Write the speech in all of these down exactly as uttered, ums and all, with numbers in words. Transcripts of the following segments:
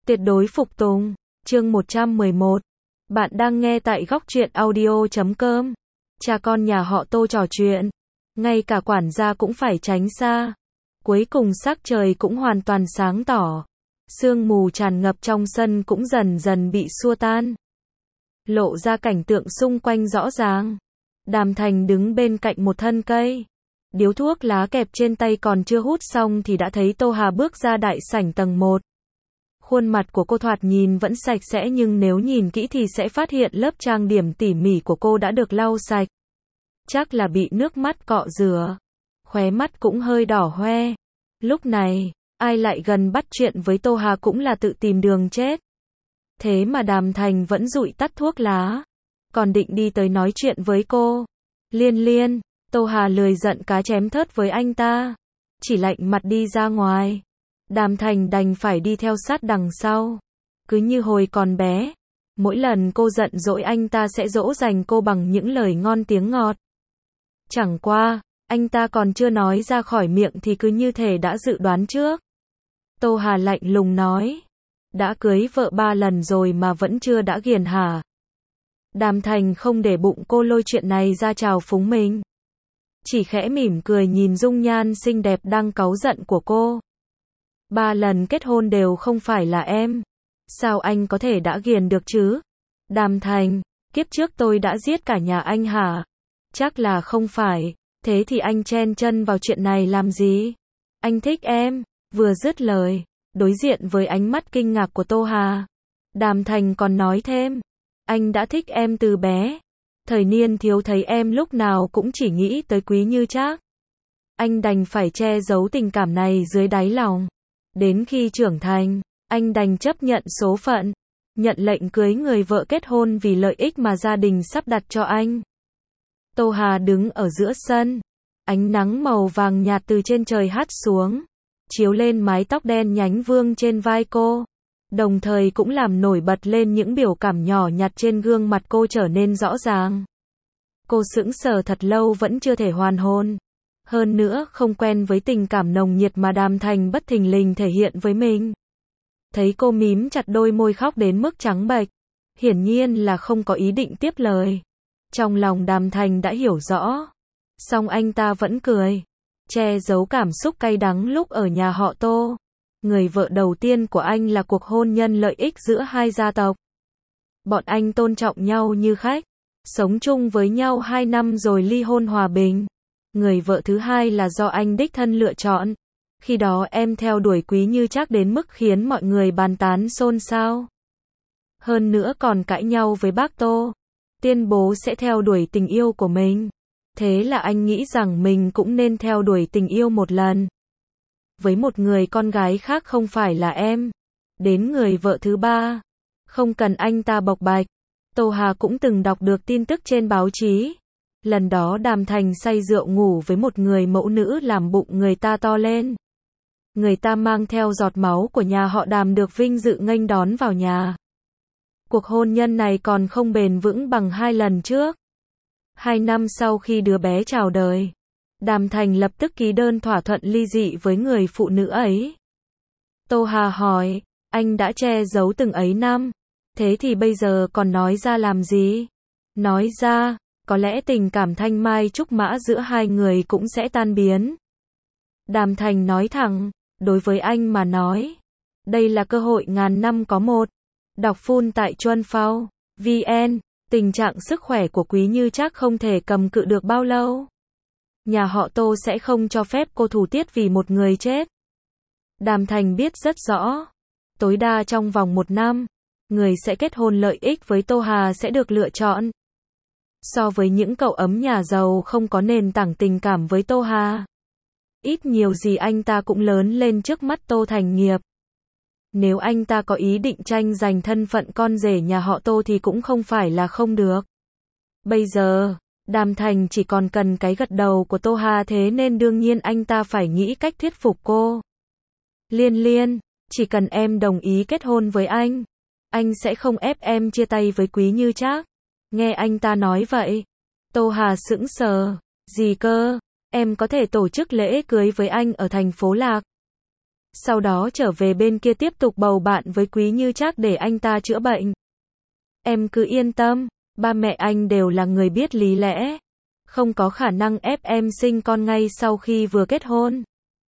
Tuyệt đối phục tùng. Chương một trăm mười một. Bạn đang nghe tại góc truyện audio chấm com. Cha con nhà họ Tô trò chuyện. Ngay cả quản gia cũng phải tránh xa. Cuối cùng sắc trời cũng hoàn toàn sáng tỏ. Sương mù tràn ngập trong sân cũng dần dần bị xua tan. Lộ ra cảnh tượng xung quanh rõ ràng. Đàm Thành đứng bên cạnh một thân cây. Điếu thuốc lá kẹp trên tay còn chưa hút xong thì đã thấy Tô Hà bước ra đại sảnh tầng một. Khuôn mặt của cô thoạt nhìn vẫn sạch sẽ nhưng nếu nhìn kỹ thì sẽ phát hiện lớp trang điểm tỉ mỉ của cô đã được lau sạch. Chắc là bị nước mắt cọ rửa. Khóe mắt cũng hơi đỏ hoe. Lúc này, ai lại gần bắt chuyện với Tô Hà cũng là tự tìm đường chết. Thế mà Đàm Thành vẫn dụi tắt thuốc lá. Còn định đi tới nói chuyện với cô. Liên Liên, Tô Hà lười giận cá chém thớt với anh ta. Chỉ lạnh mặt đi ra ngoài. Đàm Thành đành phải đi theo sát đằng sau. Cứ như hồi còn bé. Mỗi lần cô giận dỗi anh ta sẽ dỗ dành cô bằng những lời ngon tiếng ngọt. Chẳng qua, anh ta còn chưa nói ra khỏi miệng thì cứ như thể đã dự đoán trước. Tô Hà lạnh lùng nói. Đã cưới vợ ba lần rồi mà vẫn chưa đã ghiền hả? Đàm Thành không để bụng cô lôi chuyện này ra trào phúng mình. Chỉ khẽ mỉm cười nhìn dung nhan xinh đẹp đang cáu giận của cô. Ba lần kết hôn đều không phải là em. Sao anh có thể đã ghiền được chứ? Đàm Thành, kiếp trước tôi đã giết cả nhà anh hả? Chắc là không phải. Thế thì anh chen chân vào chuyện này làm gì? Anh thích em. Vừa dứt lời, đối diện với ánh mắt kinh ngạc của Tô Hà, Đàm Thành còn nói thêm. Anh đã thích em từ bé. Thời niên thiếu thấy em lúc nào cũng chỉ nghĩ tới Quý Như Trác. Anh đành phải che giấu tình cảm này dưới đáy lòng. Đến khi trưởng thành, anh đành chấp nhận số phận, nhận lệnh cưới người vợ kết hôn vì lợi ích mà gia đình sắp đặt cho anh. Tô Hà đứng ở giữa sân, ánh nắng màu vàng nhạt từ trên trời hắt xuống, chiếu lên mái tóc đen nhánh vương trên vai cô, đồng thời cũng làm nổi bật lên những biểu cảm nhỏ nhặt trên gương mặt cô trở nên rõ ràng. Cô sững sờ thật lâu vẫn chưa thể hoàn hồn. Hơn nữa không quen với tình cảm nồng nhiệt mà Đàm Thành bất thình lình thể hiện với mình. Thấy cô mím chặt đôi môi khóc đến mức trắng bệch, hiển nhiên là không có ý định tiếp lời. Trong lòng Đàm Thành đã hiểu rõ. Song anh ta vẫn cười, che giấu cảm xúc cay đắng lúc ở nhà họ Tô. Người vợ đầu tiên của anh là cuộc hôn nhân lợi ích giữa hai gia tộc. Bọn anh tôn trọng nhau như khách, sống chung với nhau hai năm rồi ly hôn hòa bình. Người vợ thứ hai là do anh đích thân lựa chọn. Khi đó em theo đuổi Quý Như Trác đến mức khiến mọi người bàn tán xôn xao. Hơn nữa còn cãi nhau với bác Tô, tuyên bố sẽ theo đuổi tình yêu của mình. Thế là anh nghĩ rằng mình cũng nên theo đuổi tình yêu một lần. Với một người con gái khác không phải là em. Đến người vợ thứ ba, không cần anh ta bộc bạch. Tô Hà cũng từng đọc được tin tức trên báo chí. Lần đó Đàm Thành say rượu ngủ với một người mẫu nữ làm bụng người ta to lên. Người ta mang theo giọt máu của nhà họ Đàm được vinh dự nghênh đón vào nhà. Cuộc hôn nhân này còn không bền vững bằng hai lần trước. Hai năm sau khi đứa bé chào đời, Đàm Thành lập tức ký đơn thỏa thuận ly dị với người phụ nữ ấy. Tô Hà hỏi, anh đã che giấu từng ấy năm, thế thì bây giờ còn nói ra làm gì? Nói ra, có lẽ tình cảm thanh mai trúc mã giữa hai người cũng sẽ tan biến. Đàm Thành nói thẳng, đối với anh mà nói, đây là cơ hội ngàn năm có một. Đọc full tại chuan phao chấm vn, tình trạng sức khỏe của Quý Như Trác không thể cầm cự được bao lâu. Nhà họ Tô sẽ không cho phép cô thủ tiết vì một người chết. Đàm Thành biết rất rõ, tối đa trong vòng một năm, người sẽ kết hôn lợi ích với Tô Hà sẽ được lựa chọn. So với những cậu ấm nhà giàu không có nền tảng tình cảm với Tô Hà, ít nhiều gì anh ta cũng lớn lên trước mắt Tô Thành Nghiệp. Nếu anh ta có ý định tranh giành thân phận con rể nhà họ Tô thì cũng không phải là không được. Bây giờ, Đàm Thành chỉ còn cần cái gật đầu của Tô Hà, thế nên đương nhiên anh ta phải nghĩ cách thuyết phục cô. Liên Liên, chỉ cần em đồng ý kết hôn với anh, anh sẽ không ép em chia tay với Quý Như Trác. Nghe anh ta nói vậy, Tô Hà sững sờ. Gì cơ? Em có thể tổ chức lễ cưới với anh ở thành phố Lạc. sau đó trở về bên kia tiếp tục bầu bạn với Quý Như Trác để anh ta chữa bệnh. Em cứ yên tâm, ba mẹ anh đều là người biết lý lẽ, không có khả năng ép em sinh con ngay sau khi vừa kết hôn.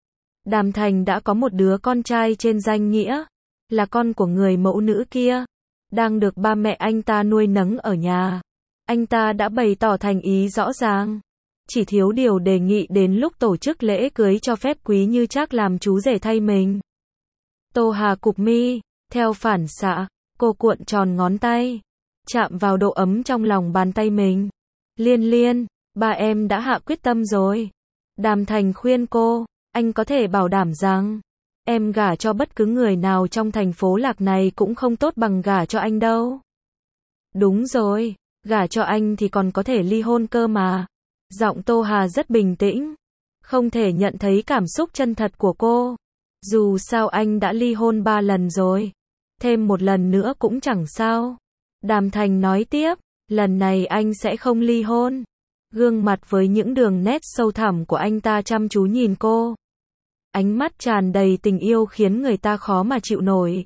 Đàm Thành đã có một đứa con trai trên danh nghĩa, là con của người mẫu nữ kia, đang được ba mẹ anh ta nuôi nấng ở nhà. Anh ta đã bày tỏ thành ý rõ ràng, chỉ thiếu điều đề nghị đến lúc tổ chức lễ cưới cho phép Quý Như Trác làm chú rể thay mình. Tô Hà cụp mi, theo phản xạ, cô cuộn tròn ngón tay, chạm vào độ ấm trong lòng bàn tay mình. Liên Liên, ba em đã hạ quyết tâm rồi. Đàm Thành khuyên cô, anh có thể bảo đảm rằng, em gả cho bất cứ người nào trong thành phố Lạc này cũng không tốt bằng gả cho anh đâu. Đúng rồi, gả cho anh thì còn có thể ly hôn cơ mà. Giọng Tô Hà rất bình tĩnh, không thể nhận thấy cảm xúc chân thật của cô. Dù sao anh đã ly hôn ba lần rồi, thêm một lần nữa cũng chẳng sao. Đàm Thành nói tiếp, lần này anh sẽ không ly hôn. Gương mặt với những đường nét sâu thẳm của anh ta chăm chú nhìn cô. Ánh mắt tràn đầy tình yêu khiến người ta khó mà chịu nổi.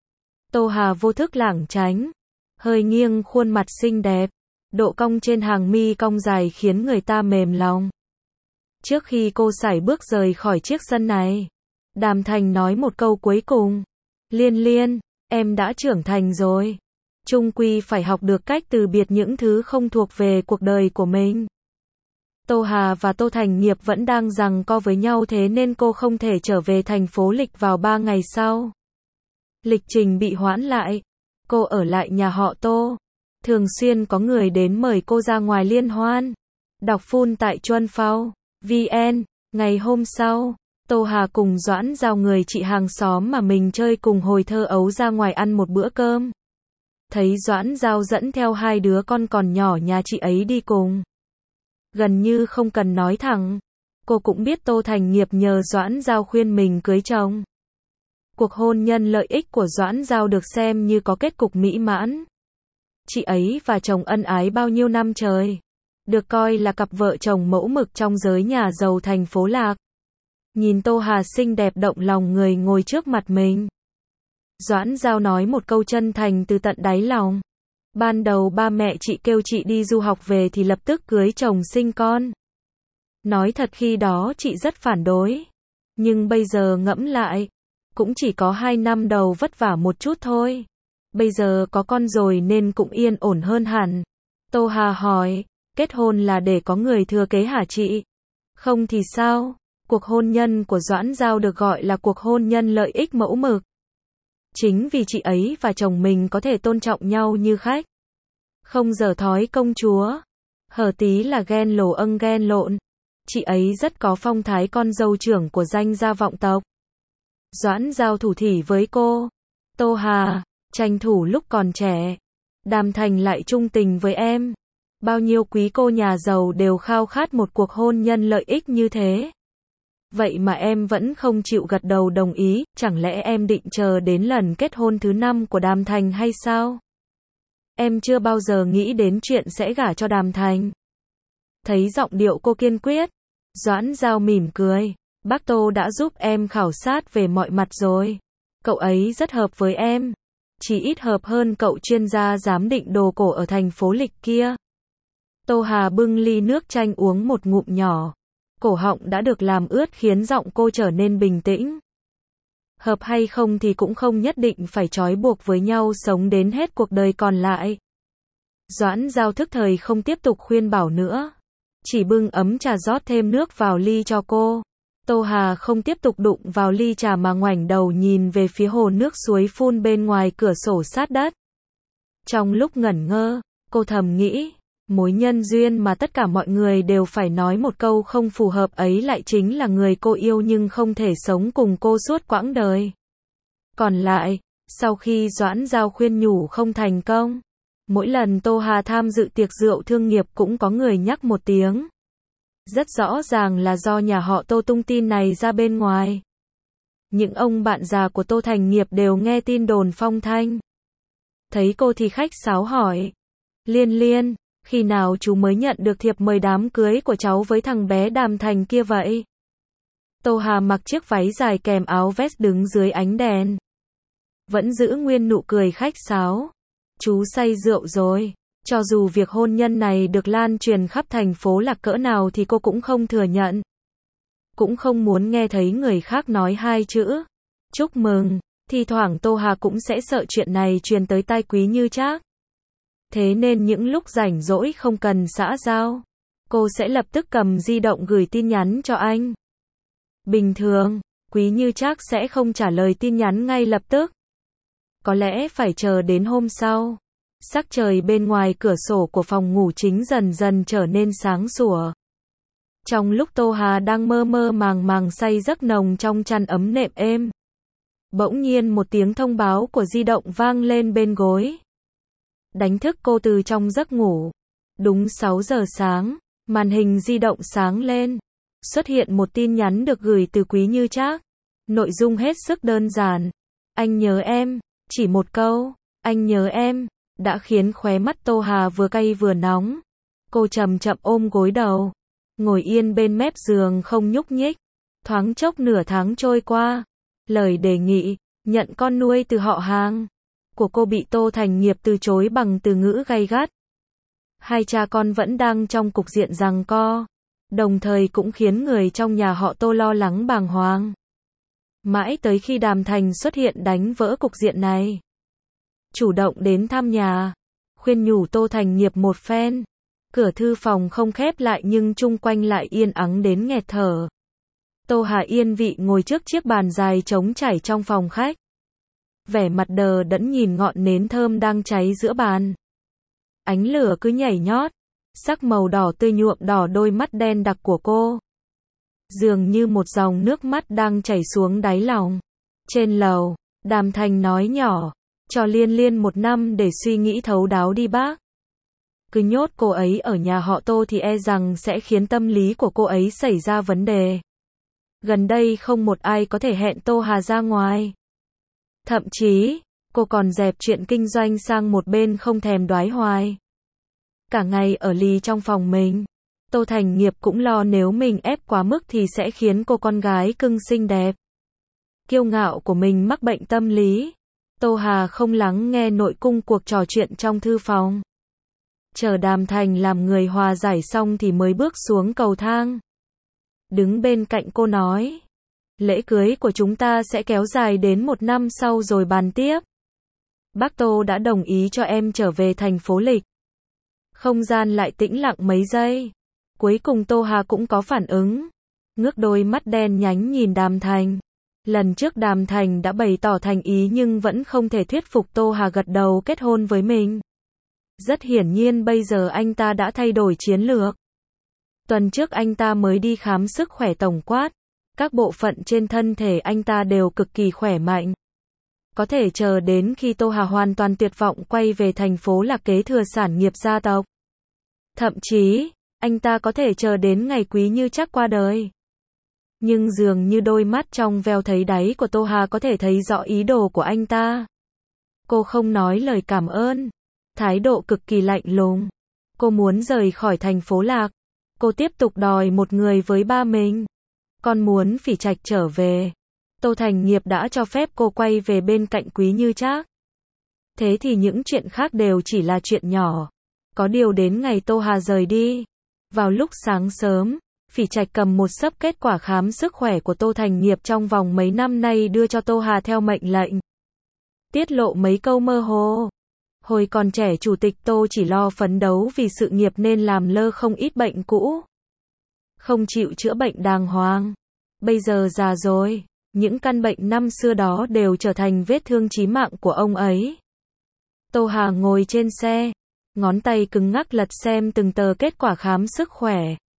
Tô Hà vô thức lảng tránh, hơi nghiêng khuôn mặt xinh đẹp, độ cong trên hàng mi cong dài khiến người ta mềm lòng. Trước khi cô sải bước rời khỏi chiếc sân này, Đàm Thành nói một câu cuối cùng. Liên Liên, em đã trưởng thành rồi. Chung quy phải học được cách từ biệt những thứ không thuộc về cuộc đời của mình. Tô Hà và Tô Thành Nghiệp vẫn đang giằng co với nhau, thế nên cô không thể trở về thành phố Lịch vào ba ngày sau. Lịch trình bị hoãn lại. Cô ở lại nhà họ Tô. Thường xuyên có người đến mời cô ra ngoài liên hoan. Đọc phun tại Chuân Phao, vê en. Ngày hôm sau, Tô Hà cùng Doãn Giao, người chị hàng xóm mà mình chơi cùng hồi thơ ấu, ra ngoài ăn một bữa cơm. Thấy Doãn Giao dẫn theo hai đứa con còn nhỏ nhà chị ấy đi cùng. Gần như không cần nói thẳng, cô cũng biết Tô Thành Nghiệp nhờ Doãn Giao khuyên mình cưới chồng. Cuộc hôn nhân lợi ích của Doãn Giao được xem như có kết cục mỹ mãn. Chị ấy và chồng ân ái bao nhiêu năm trời, được coi là cặp vợ chồng mẫu mực trong giới nhà giàu thành phố Lạc. Nhìn Tô Hà xinh đẹp động lòng người ngồi trước mặt mình, Doãn Giao nói một câu chân thành từ tận đáy lòng. Ban đầu ba mẹ chị kêu chị đi du học về thì lập tức cưới chồng sinh con. Nói thật khi đó chị rất phản đối. Nhưng bây giờ ngẫm lại, cũng chỉ có hai năm đầu vất vả một chút thôi. Bây giờ có con rồi nên cũng yên ổn hơn hẳn. Tô Hà hỏi, kết hôn là để có người thừa kế hả chị? Không thì sao? Cuộc hôn nhân của Doãn Giao được gọi là cuộc hôn nhân lợi ích mẫu mực. Chính vì chị ấy và chồng mình có thể tôn trọng nhau như khách, không dở thói công chúa. Hở tí là ghen lồ âng ghen lộn. Chị ấy rất có phong thái con dâu trưởng của danh gia vọng tộc. Doãn Giao thủ thỉ với cô. Tô Hà, tranh thủ lúc còn trẻ. Đàm Thành lại trung tình với em. Bao nhiêu quý cô nhà giàu đều khao khát một cuộc hôn nhân lợi ích như thế. Vậy mà em vẫn không chịu gật đầu đồng ý, chẳng lẽ em định chờ đến lần kết hôn thứ năm của Đàm Thành hay sao? Em chưa bao giờ nghĩ đến chuyện sẽ gả cho Đàm Thành. Thấy giọng điệu cô kiên quyết, Doãn Giao mỉm cười. Bác Tô đã giúp em khảo sát về mọi mặt rồi. Cậu ấy rất hợp với em. Chỉ ít hợp hơn cậu chuyên gia giám định đồ cổ ở thành phố Lịch kia. Tô Hà bưng ly nước chanh uống một ngụm nhỏ. Cổ họng đã được làm ướt khiến giọng cô trở nên bình tĩnh. Hợp hay không thì cũng không nhất định phải trói buộc với nhau sống đến hết cuộc đời còn lại. Doãn Giao thức thời không tiếp tục khuyên bảo nữa. Chỉ bưng ấm trà rót thêm nước vào ly cho cô. Tô Hà không tiếp tục đụng vào ly trà mà ngoảnh đầu nhìn về phía hồ nước suối phun bên ngoài cửa sổ sát đất. Trong lúc ngẩn ngơ, cô thầm nghĩ, mối nhân duyên mà tất cả mọi người đều phải nói một câu không phù hợp ấy lại chính là người cô yêu nhưng không thể sống cùng cô suốt quãng đời. Còn lại, sau khi Doãn Giao khuyên nhủ không thành công, mỗi lần Tô Hà tham dự tiệc rượu thương nghiệp cũng có người nhắc một tiếng. Rất rõ ràng là do nhà họ Tô tung tin này ra bên ngoài. Những ông bạn già của Tô Thành Nghiệp đều nghe tin đồn phong thanh. Thấy cô thì khách sáo hỏi. Liên Liên, khi nào chú mới nhận được thiệp mời đám cưới của cháu với thằng bé Đàm Thành kia vậy? Tô Hà mặc chiếc váy dài kèm áo vest đứng dưới ánh đèn. Vẫn giữ nguyên nụ cười khách sáo. Chú say rượu rồi. Cho dù việc hôn nhân này được lan truyền khắp thành phố là cỡ nào thì cô cũng không thừa nhận. Cũng không muốn nghe thấy người khác nói hai chữ chúc mừng. Thì thoảng Tô Hà cũng sẽ sợ chuyện này truyền tới tai Quý Như Trác. Thế nên những lúc rảnh rỗi không cần xã giao, cô sẽ lập tức cầm di động gửi tin nhắn cho anh. Bình thường, Quý Như Trác sẽ không trả lời tin nhắn ngay lập tức. Có lẽ phải chờ đến hôm sau. Sắc trời bên ngoài cửa sổ của phòng ngủ chính dần dần trở nên sáng sủa. Trong lúc Tô Hà đang mơ mơ màng màng say giấc nồng trong chăn ấm nệm êm, bỗng nhiên một tiếng thông báo của di động vang lên bên gối. Đánh thức cô từ trong giấc ngủ. Đúng sáu giờ sáng, màn hình di động sáng lên. Xuất hiện một tin nhắn được gửi từ Quý Như Trác. Nội dung hết sức đơn giản. Anh nhớ em. Chỉ một câu, anh nhớ em, đã khiến khóe mắt Tô Hà vừa cay vừa nóng. Cô chậm chậm ôm gối đầu, ngồi yên bên mép giường không nhúc nhích. Thoáng chốc nửa tháng trôi qua. Lời đề nghị nhận con nuôi từ họ hàng của cô bị Tô Thành Nghiệp từ chối bằng từ ngữ gay gắt. Hai cha con vẫn đang trong cục diện giằng co, đồng thời cũng khiến người trong nhà họ Tô lo lắng bàng hoàng. Mãi tới khi Đàm Thành xuất hiện đánh vỡ cục diện này. Chủ động đến thăm nhà, khuyên nhủ Tô Thành Nghiệp một phen. Cửa thư phòng không khép lại nhưng chung quanh lại yên ắng đến nghẹt thở. Tô Hà yên vị ngồi trước chiếc bàn dài trống trải trong phòng khách. Vẻ mặt đờ đẫn nhìn ngọn nến thơm đang cháy giữa bàn. Ánh lửa cứ nhảy nhót, sắc màu đỏ tươi nhuộm đỏ đôi mắt đen đặc của cô. Dường như một dòng nước mắt đang chảy xuống đáy lòng. Trên lầu, Đàm Thành nói nhỏ, cho Liên Liên một năm để suy nghĩ thấu đáo đi bác. Cứ nhốt cô ấy ở nhà họ Tô thì e rằng sẽ khiến tâm lý của cô ấy xảy ra vấn đề. Gần đây không một ai có thể hẹn Tô Hà ra ngoài. Thậm chí, cô còn dẹp chuyện kinh doanh sang một bên không thèm đoái hoài. Cả ngày ở lì trong phòng mình. Tô Thành Nghiệp cũng lo nếu mình ép quá mức thì sẽ khiến cô con gái cưng xinh đẹp, kiêu ngạo của mình mắc bệnh tâm lý. Tô Hà không lắng nghe nội cung cuộc trò chuyện trong thư phòng. Chờ Đàm Thành làm người hòa giải xong thì mới bước xuống cầu thang. Đứng bên cạnh cô nói, lễ cưới của chúng ta sẽ kéo dài đến một năm sau rồi bàn tiếp. Bác Tô đã đồng ý cho em trở về thành phố Lịch. Không gian lại tĩnh lặng mấy giây. Cuối cùng Tô Hà cũng có phản ứng. Ngước đôi mắt đen nhánh nhìn Đàm Thành. Lần trước Đàm Thành đã bày tỏ thành ý nhưng vẫn không thể thuyết phục Tô Hà gật đầu kết hôn với mình. Rất hiển nhiên bây giờ anh ta đã thay đổi chiến lược. Tuần trước anh ta mới đi khám sức khỏe tổng quát. Các bộ phận trên thân thể anh ta đều cực kỳ khỏe mạnh. Có thể chờ đến khi Tô Hà hoàn toàn tuyệt vọng quay về thành phố là kế thừa sản nghiệp gia tộc. Thậm chí, anh ta có thể chờ đến ngày Quý Như Trác qua đời. Nhưng dường như đôi mắt trong veo thấy đáy của Tô Hà có thể thấy rõ ý đồ của anh ta. Cô không nói lời cảm ơn. Thái độ cực kỳ lạnh lùng. Cô muốn rời khỏi thành phố Lạc. Cô tiếp tục đòi một người với ba mình. Con muốn Phỉ Trạch trở về. Tô Thành Nghiệp đã cho phép cô quay về bên cạnh Quý Như Trác. Thế thì những chuyện khác đều chỉ là chuyện nhỏ. Có điều đến ngày Tô Hà rời đi. Vào lúc sáng sớm, Phỉ Trạch cầm một xấp kết quả khám sức khỏe của Tô Thành Nghiệp trong vòng mấy năm nay đưa cho Tô Hà theo mệnh lệnh. Tiết lộ mấy câu mơ hồ. Hồi còn trẻ Chủ tịch Tô chỉ lo phấn đấu vì sự nghiệp nên làm lơ không ít bệnh cũ. Không chịu chữa bệnh đàng hoàng. Bây giờ già rồi, những căn bệnh năm xưa đó đều trở thành vết thương chí mạng của ông ấy. Tô Hà ngồi trên xe, ngón tay cứng ngắc lật xem từng tờ kết quả khám sức khỏe.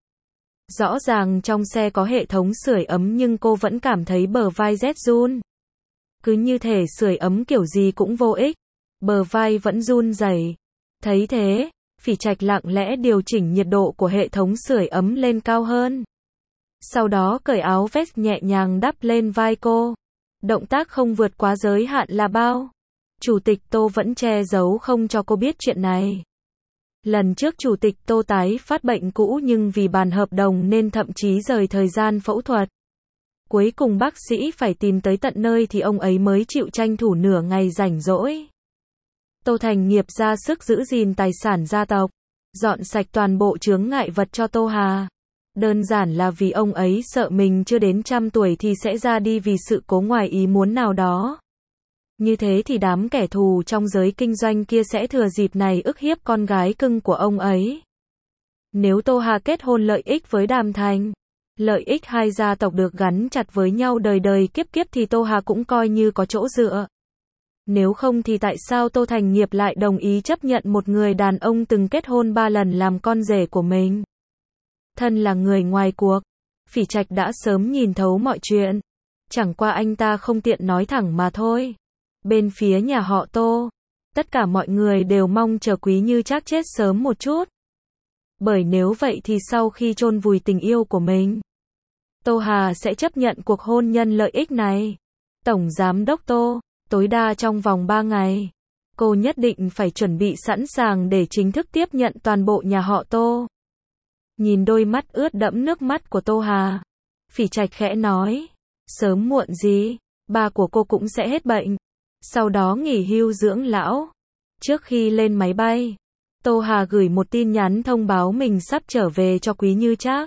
Rõ ràng trong xe có hệ thống sưởi ấm nhưng cô vẫn cảm thấy bờ vai rét run. Cứ như thể sưởi ấm kiểu gì cũng vô ích. Bờ vai vẫn run rẩy. Thấy thế, Phỉ Trạch lặng lẽ điều chỉnh nhiệt độ của hệ thống sưởi ấm lên cao hơn. Sau đó cởi áo vest nhẹ nhàng đắp lên vai cô. Động tác không vượt quá giới hạn là bao. Chủ tịch Tô vẫn che giấu không cho cô biết chuyện này. Lần trước Chủ tịch Tô tái phát bệnh cũ nhưng vì bàn hợp đồng nên thậm chí rời thời gian phẫu thuật. Cuối cùng bác sĩ phải tìm tới tận nơi thì ông ấy mới chịu tranh thủ nửa ngày rảnh rỗi. Tô Thành Nghiệp ra sức giữ gìn tài sản gia tộc, dọn sạch toàn bộ chướng ngại vật cho Tô Hà. Đơn giản là vì ông ấy sợ mình chưa đến trăm tuổi thì sẽ ra đi vì sự cố ngoài ý muốn nào đó. Như thế thì đám kẻ thù trong giới kinh doanh kia sẽ thừa dịp này ức hiếp con gái cưng của ông ấy. Nếu Tô Hà kết hôn lợi ích với Đàm Thành, lợi ích hai gia tộc được gắn chặt với nhau đời đời kiếp kiếp thì Tô Hà cũng coi như có chỗ dựa. Nếu không thì tại sao Tô Thành Nghiệp lại đồng ý chấp nhận một người đàn ông từng kết hôn ba lần làm con rể của mình? Thân là người ngoài cuộc, Phỉ Trạch đã sớm nhìn thấu mọi chuyện. Chẳng qua anh ta không tiện nói thẳng mà thôi. Bên phía nhà họ Tô, tất cả mọi người đều mong chờ Quý Như Trác chết sớm một chút. Bởi nếu vậy thì sau khi chôn vùi tình yêu của mình, Tô Hà sẽ chấp nhận cuộc hôn nhân lợi ích này. Tổng Giám đốc Tô, tối đa trong vòng ba ngày, cô nhất định phải chuẩn bị sẵn sàng để chính thức tiếp nhận toàn bộ nhà họ Tô. Nhìn đôi mắt ướt đẫm nước mắt của Tô Hà, Phỉ Trạch khẽ nói, sớm muộn gì, ba của cô cũng sẽ hết bệnh, sau đó nghỉ hưu dưỡng lão. Trước khi lên máy bay, Tô Hà gửi một tin nhắn thông báo mình sắp trở về cho Quý Như Trác.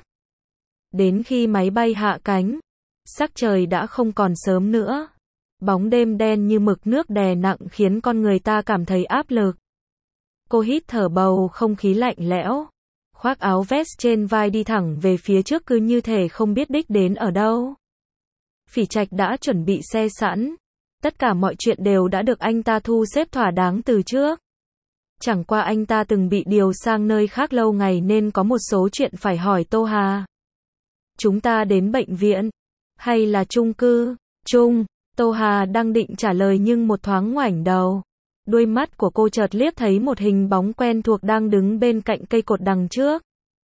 Đến khi máy bay hạ cánh, sắc trời đã không còn sớm nữa. Bóng đêm đen như mực nước đè nặng khiến con người ta cảm thấy áp lực. Cô hít thở bầu không khí lạnh lẽo, khoác áo vest trên vai đi thẳng về phía trước cứ như thể không biết đích đến ở đâu. Phỉ Trạch đã chuẩn bị xe sẵn, tất cả mọi chuyện đều đã được anh ta thu xếp thỏa đáng từ trước. Chẳng qua anh ta từng bị điều sang nơi khác lâu ngày nên có một số chuyện phải hỏi Tô Hà. Chúng ta đến bệnh viện, hay là chung cư? Chung, Tô Hà đang định trả lời nhưng một thoáng ngoảnh đầu. Đôi mắt của cô chợt liếc thấy một hình bóng quen thuộc đang đứng bên cạnh cây cột đằng trước.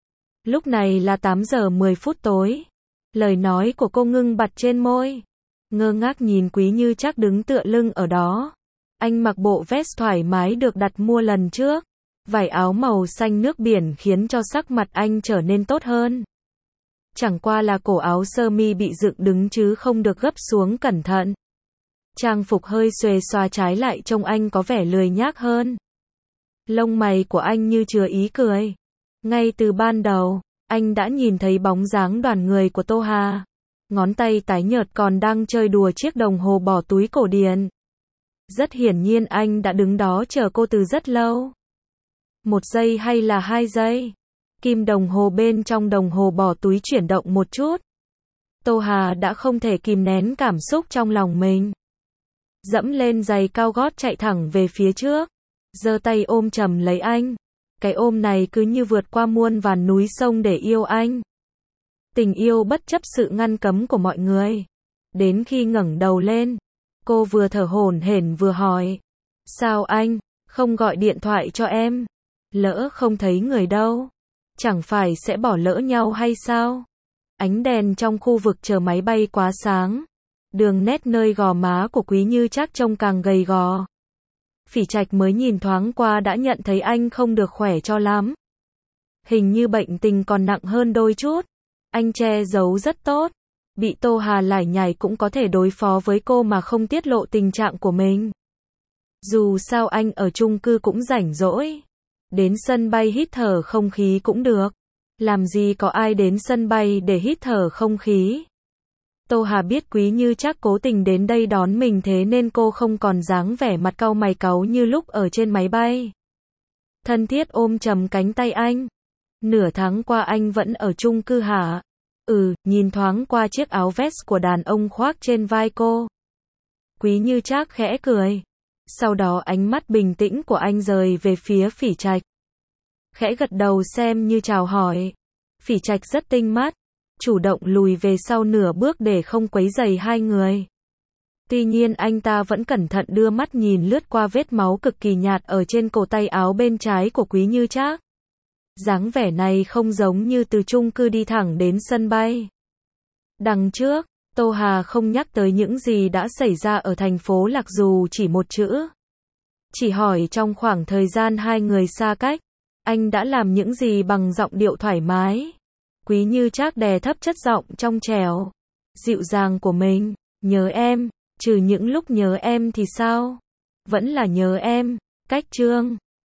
Lúc này là tám giờ mười phút tối. Lời nói của cô ngưng bặt trên môi. Ngơ ngác nhìn Quý Như Trác đứng tựa lưng ở đó. Anh mặc bộ vest thoải mái được đặt mua lần trước. Vải áo màu xanh nước biển khiến cho sắc mặt anh trở nên tốt hơn. Chẳng qua là cổ áo sơ mi bị dựng đứng chứ không được gấp xuống cẩn thận. Trang phục hơi xuề xòa trái lại trông anh có vẻ lười nhác hơn. Lông mày của anh như chứa ý cười. Ngay từ ban đầu, anh đã nhìn thấy bóng dáng đoàn người của Tô Hà. Ngón tay tái nhợt còn đang chơi đùa chiếc đồng hồ bỏ túi cổ điển. Rất hiển nhiên anh đã đứng đó chờ cô từ rất lâu. Một giây hay là hai giây? Kim đồng hồ bên trong đồng hồ bỏ túi chuyển động một chút. Tô Hà đã không thể kìm nén cảm xúc trong lòng mình. Dẫm lên giày cao gót chạy thẳng về phía trước. Giơ tay ôm chầm lấy anh. Cái ôm này cứ như vượt qua muôn vàn núi sông để yêu anh. Tình yêu bất chấp sự ngăn cấm của mọi người. Đến khi ngẩng đầu lên, cô vừa thở hổn hển vừa hỏi. Sao anh không gọi điện thoại cho em? Lỡ không thấy người đâu, chẳng phải sẽ bỏ lỡ nhau hay sao? Ánh đèn trong khu vực chờ máy bay quá sáng. Đường nét nơi gò má của Quý Như Trác trông càng gầy gò. Phỉ Trạch mới nhìn thoáng qua đã nhận thấy anh không được khỏe cho lắm. Hình như bệnh tình còn nặng hơn đôi chút. Anh che giấu rất tốt. Bị Tô Hà lải nhải cũng có thể đối phó với cô mà không tiết lộ tình trạng của mình. Dù sao anh ở chung cư cũng rảnh rỗi. Đến sân bay hít thở không khí cũng được. Làm gì có ai đến sân bay để hít thở không khí. Tô Hà biết Quý Như Trác cố tình đến đây đón mình thế nên cô không còn dáng vẻ mặt cau mày cáu như lúc ở trên máy bay. Thân thiết ôm chầm cánh tay anh. Nửa tháng qua anh vẫn ở chung cư hả? Ừ, nhìn thoáng qua chiếc áo vest của đàn ông khoác trên vai cô. Quý Như Trác khẽ cười. Sau đó ánh mắt bình tĩnh của anh rời về phía Phỉ Trạch. Khẽ gật đầu xem như chào hỏi. Phỉ Trạch rất tinh mắt, chủ động lùi về sau nửa bước để không quấy rầy hai người. Tuy nhiên anh ta vẫn cẩn thận đưa mắt nhìn lướt qua vết máu cực kỳ nhạt ở trên cổ tay áo bên trái của Quý Như Trác. Dáng vẻ này không giống như từ chung cư đi thẳng đến sân bay. Đằng trước, Tô Hà không nhắc tới những gì đã xảy ra ở thành phố Lạc dù chỉ một chữ. Chỉ hỏi trong khoảng thời gian hai người xa cách, anh đã làm những gì bằng giọng điệu thoải mái. Quý Như Trác đè thấp chất giọng trong trẻo. dịu dàng của mình. Nhớ em, trừ những lúc nhớ em thì sao? Vẫn là nhớ em. Cách chương